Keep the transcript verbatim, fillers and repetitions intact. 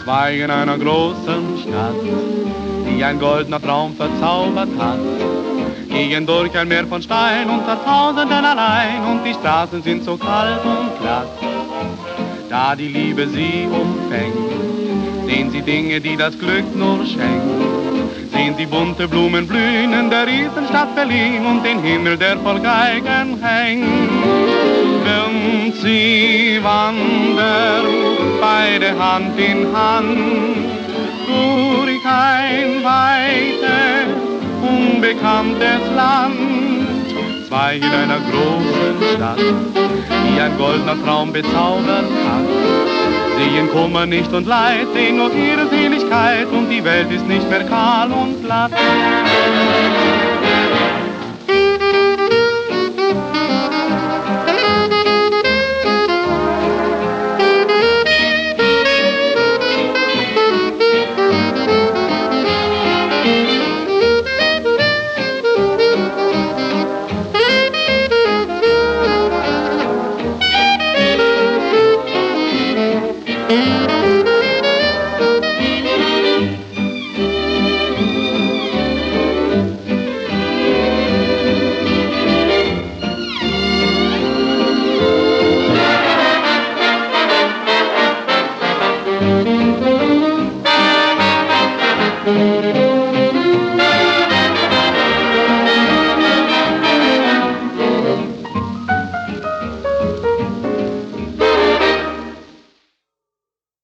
Zwei in einer großen Stadt, die ein goldener Traum verzaubert hat, gehen durch ein Meer von Stein unter Tausenden allein, und die Straßen sind so kalt und glatt. Da die Liebe sie umfängt, sehen sie Dinge, die das Glück nur schenkt. Sehen sie bunte Blumen blühen in der Riesenstadt Berlin und den Himmel, der voll Geigen hängt. Und sie wandern beide Hand in Hand durch ein weites, unbekanntes Land. Zwei in einer großen Stadt, die ein goldener Traum bezaubert hat, sehen Kummer nicht und Leid, sehen nur ihre Seligkeit, und die Welt ist nicht mehr kahl und glatt.